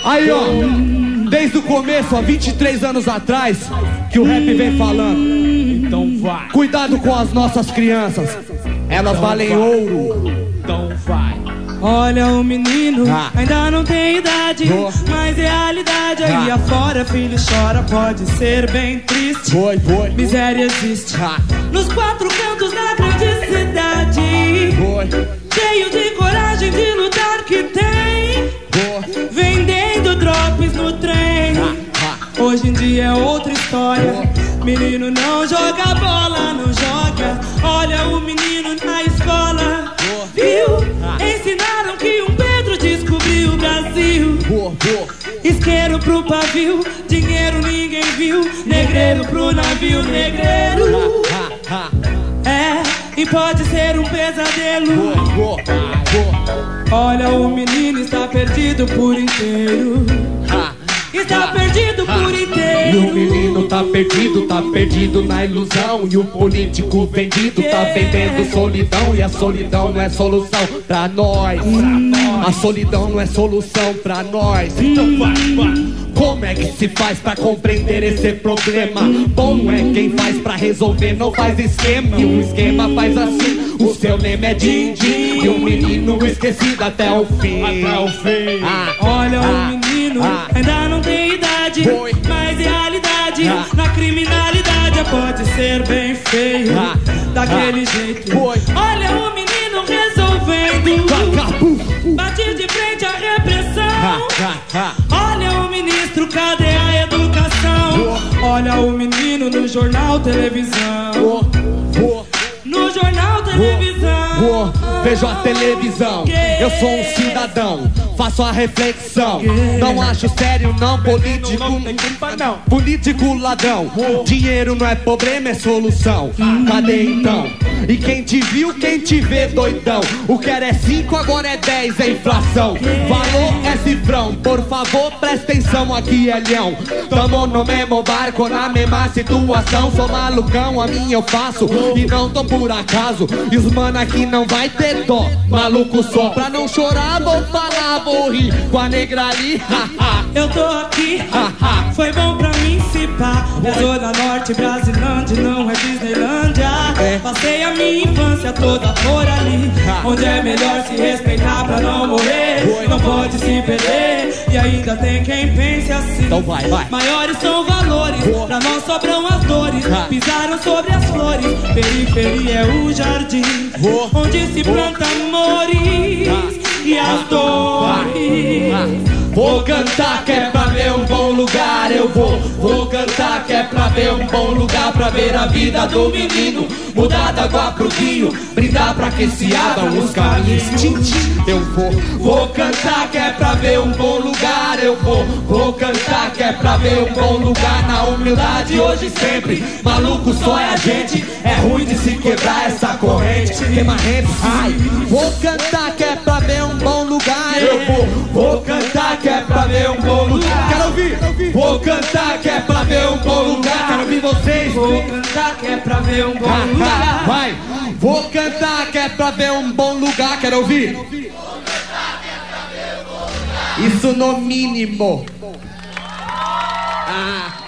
Aí, ó, desde o começo, há 23 anos atrás, que o rap vem falando. Então vai. Cuidado com as nossas crianças, elas valem ouro. Então vai. Olha o menino, ainda não tem idade, mas realidade aí afora, filho chora, pode ser bem triste. Miséria existe nos quatro cantos da grande cidade. Cheio de coragem de lutar que tem, vendendo drops no trem. Hoje em dia é outra história. Menino não joga bola, não joga. Olha o menino na escola, viu? Ensinaram que um Pedro descobriu o Brasil. Isqueiro pro pavio, dinheiro ninguém viu. Negreiro pro navio, negreiro. É, e pode ser um pesadelo. Olha o menino está perdido por inteiro. Está perdido por inteiro. E o menino tá perdido na ilusão. E o político vendido tá vendendo solidão. E a solidão não é solução pra nós. A solidão não é solução pra nós. Então vai. Como é que se faz pra compreender esse problema? Bom é quem faz pra resolver, não faz esquema. E o esquema faz assim, o seu lema é din-din. E o menino esquecido até o fim. Olha o menino, ainda não tem idade, mas realidade na criminalidade pode ser bem feio, daquele jeito. Olha o menino resolvendo, bate de frente à repressão. Olha o ministro, cadê a educação? Olha o menino no jornal, televisão. No jornal, televisão. Vejo a televisão, eu sou um cidadão, faço a reflexão. Não acho sério não, político ladrão. Dinheiro não é problema, é solução. Cadê então? E quem te viu, quem te vê doidão. O que era é 5, agora é 10, é inflação. Valor é cifrão, por favor presta atenção, aqui é leão. Tamo no mesmo barco, na mesma situação. Sou malucão, a minha eu faço e não tô por acaso. E os mano aqui não vai ter dó, maluco só. Pra não chorar vou falar, vou rir com a negra ali. Eu tô aqui, foi bom pra mim se pá. É Zona Norte, Brasilândia, não é Disneylândia. Passei a minha infância toda por ali, onde é melhor se respeitar pra não morrer. Não pode se perder, e ainda tem quem pense assim. Então vai. Maiores são valores, pra nós sobram as dores. Pisaram sobre as flores, periferia é o jardim, onde se planta amores e as dores. Vou cantar que é pra ver um bom lugar, eu vou cantar que é pra ver um bom lugar. Pra ver a vida do menino mudar da água pro vinho, brindar pra que se abram os caminhos. Eu vou cantar que é pra ver um bom lugar, eu vou cantar que é pra ver um bom lugar. Na humildade hoje e sempre, maluco só é a gente. É ruim de se quebrar essa corrente. Vou cantar que é pra ver um bom lugar, eu vou cantar que é pra ver um bom lugar. Quero ouvir. Vou cantar que é pra ver um bom lugar. Quero ouvir vocês. Vou cantar que é pra ver um bom lugar. Vai. Vou cantar que é pra ver um bom lugar. Quero ouvir. Vou cantar que é pra ver um bom lugar. Isso no mínimo.